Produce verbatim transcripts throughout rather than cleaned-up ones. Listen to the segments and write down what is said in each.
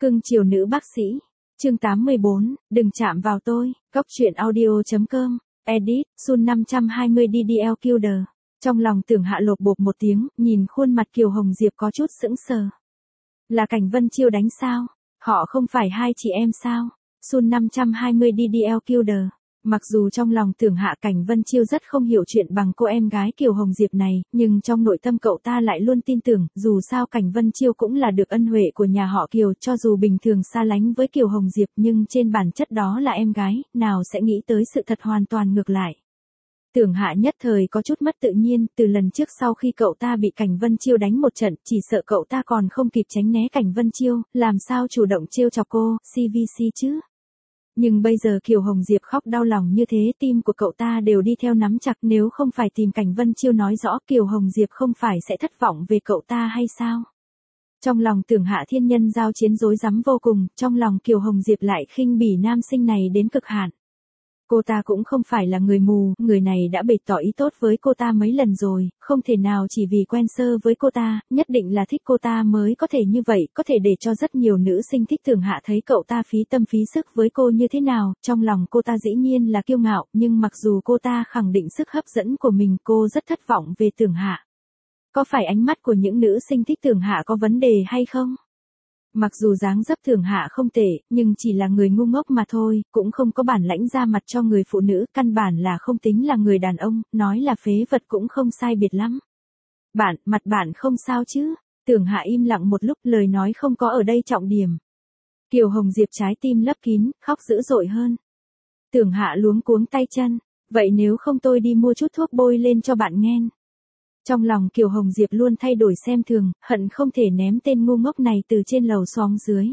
Cưng chiều nữ bác sĩ. Chương tám mươi bốn, đừng chạm vào tôi. Cốc truyện audio chấm com. Edit, Sun năm trăm hai mươi D D L Killer. Trong lòng Tưởng Hạ lột bột một tiếng, nhìn khuôn mặt Kiều Hồng Diệp có chút sững sờ. Là Cảnh Vân Chiêu đánh sao? Họ không phải hai chị em sao? Sun năm trăm hai mươi D D L Killer. Mặc dù trong lòng Tưởng Hạ Cảnh Vân Chiêu rất không hiểu chuyện bằng cô em gái Kiều Hồng Diệp này, nhưng trong nội tâm cậu ta lại luôn tin tưởng, dù sao Cảnh Vân Chiêu cũng là được ân huệ của nhà họ Kiều, cho dù bình thường xa lánh với Kiều Hồng Diệp nhưng trên bản chất đó là em gái, nào sẽ nghĩ tới sự thật hoàn toàn ngược lại. Tưởng Hạ nhất thời có chút mất tự nhiên, từ lần trước sau khi cậu ta bị Cảnh Vân Chiêu đánh một trận, chỉ sợ cậu ta còn không kịp tránh né Cảnh Vân Chiêu, làm sao chủ động trêu chọc cô, xê vê xê chứ. Nhưng bây giờ Kiều Hồng Diệp khóc đau lòng như thế, tim của cậu ta đều đi theo nắm chặt, nếu không phải tìm Cảnh Vân Chiêu nói rõ, Kiều Hồng Diệp không phải sẽ thất vọng về cậu ta hay sao? Trong lòng Tưởng Hạ thiên nhân giao chiến rối rắm vô cùng, trong lòng Kiều Hồng Diệp lại khinh bỉ nam sinh này đến cực hạn. Cô ta cũng không phải là người mù, người này đã bày tỏ ý tốt với cô ta mấy lần rồi, không thể nào chỉ vì quen sơ với cô ta, nhất định là thích cô ta mới có thể như vậy, có thể để cho rất nhiều nữ sinh thích Tưởng Hạ thấy cậu ta phí tâm phí sức với cô như thế nào, trong lòng cô ta dĩ nhiên là kiêu ngạo, nhưng mặc dù cô ta khẳng định sức hấp dẫn của mình, cô rất thất vọng về Tưởng Hạ. Có phải ánh mắt của những nữ sinh thích Tưởng Hạ có vấn đề hay không? Mặc dù dáng dấp Tưởng Hạ không tệ, nhưng chỉ là người ngu ngốc mà thôi, cũng không có bản lãnh ra mặt cho người phụ nữ, căn bản là không tính là người đàn ông, nói là phế vật cũng không sai biệt lắm. Bạn, mặt bạn không sao chứ? Tưởng Hạ im lặng một lúc, lời nói không có ở đây trọng điểm. Kiều Hồng Diệp trái tim lấp kín, khóc dữ dội hơn. Tưởng Hạ luống cuống tay chân, vậy nếu không tôi đi mua chút thuốc bôi lên cho bạn nghe. Trong lòng Kiều Hồng Diệp luôn thay đổi xem thường, hận không thể ném tên ngu ngốc này từ trên lầu xuống dưới.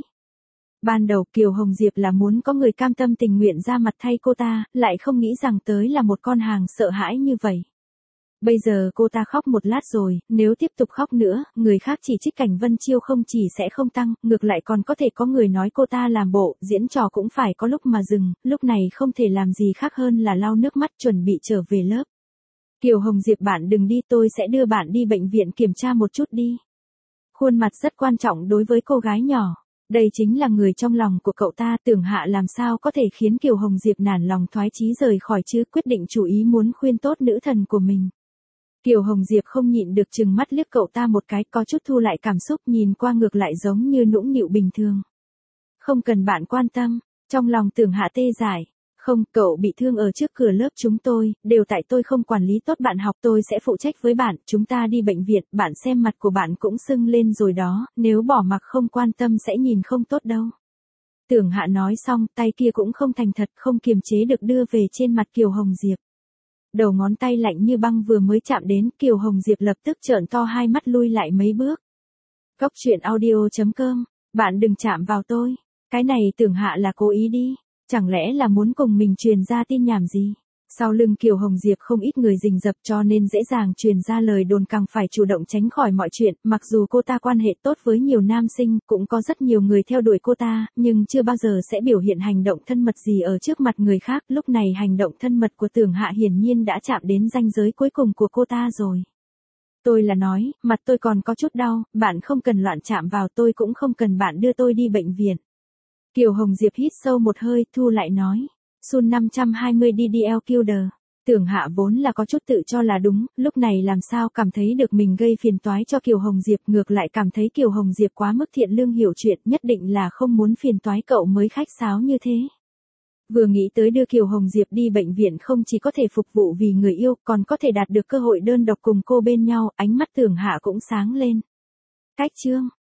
Ban đầu Kiều Hồng Diệp là muốn có người cam tâm tình nguyện ra mặt thay cô ta, lại không nghĩ rằng tới là một con hàng sợ hãi như vậy. Bây giờ cô ta khóc một lát rồi, nếu tiếp tục khóc nữa, người khác chỉ trích Cảnh Vân Chiêu không chỉ sẽ không tăng, ngược lại còn có thể có người nói cô ta làm bộ, diễn trò cũng phải có lúc mà dừng, lúc này không thể làm gì khác hơn là lau nước mắt chuẩn bị trở về lớp. Kiều Hồng Diệp, bạn đừng đi, tôi sẽ đưa bạn đi bệnh viện kiểm tra một chút đi. Khuôn mặt rất quan trọng đối với cô gái nhỏ. Đây chính là người trong lòng của cậu ta, Tưởng Hạ làm sao có thể khiến Kiều Hồng Diệp nản lòng thoái chí rời khỏi chứ, quyết định chủ ý muốn khuyên tốt nữ thần của mình. Kiều Hồng Diệp không nhịn được trừng mắt liếc cậu ta một cái, có chút thu lại cảm xúc, nhìn qua ngược lại giống như nũng nịu bình thường. Không cần bạn quan tâm, trong lòng Tưởng Hạ tê dại. Không, cậu bị thương ở trước cửa lớp chúng tôi, đều tại tôi không quản lý tốt bạn học, tôi sẽ phụ trách với bạn, chúng ta đi bệnh viện, bạn xem mặt của bạn cũng sưng lên rồi đó, nếu bỏ mặc không quan tâm sẽ nhìn không tốt đâu. Tưởng Hạ nói xong, tay kia cũng không thành thật, không kiềm chế được đưa về trên mặt Kiều Hồng Diệp. Đầu ngón tay lạnh như băng vừa mới chạm đến, Kiều Hồng Diệp lập tức trợn to hai mắt lui lại mấy bước. Cốc truyện audio chấm com, bạn đừng chạm vào tôi, cái này Tưởng Hạ là cố ý đi. Chẳng lẽ là muốn cùng mình truyền ra tin nhảm gì? Sau lưng Kiều Hồng Diệp không ít người rình rập cho nên dễ dàng truyền ra lời đồn, càng phải chủ động tránh khỏi mọi chuyện, mặc dù cô ta quan hệ tốt với nhiều nam sinh, cũng có rất nhiều người theo đuổi cô ta, nhưng chưa bao giờ sẽ biểu hiện hành động thân mật gì ở trước mặt người khác, lúc này hành động thân mật của Tưởng Hạ hiển nhiên đã chạm đến ranh giới cuối cùng của cô ta rồi. Tôi là nói, mặt tôi còn có chút đau, bạn không cần loạn chạm vào, tôi cũng không cần bạn đưa tôi đi bệnh viện. Kiều Hồng Diệp hít sâu một hơi, thu lại nói. Sun năm trăm hai mươi D D L Killer. Tưởng Hạ vốn là có chút tự cho là đúng, lúc này làm sao cảm thấy được mình gây phiền toái cho Kiều Hồng Diệp, ngược lại cảm thấy Kiều Hồng Diệp quá mức thiện lương hiểu chuyện, nhất định là không muốn phiền toái cậu mới khách sáo như thế. Vừa nghĩ tới đưa Kiều Hồng Diệp đi bệnh viện không chỉ có thể phục vụ vì người yêu, còn có thể đạt được cơ hội đơn độc cùng cô bên nhau, ánh mắt Tưởng Hạ cũng sáng lên. Cách chương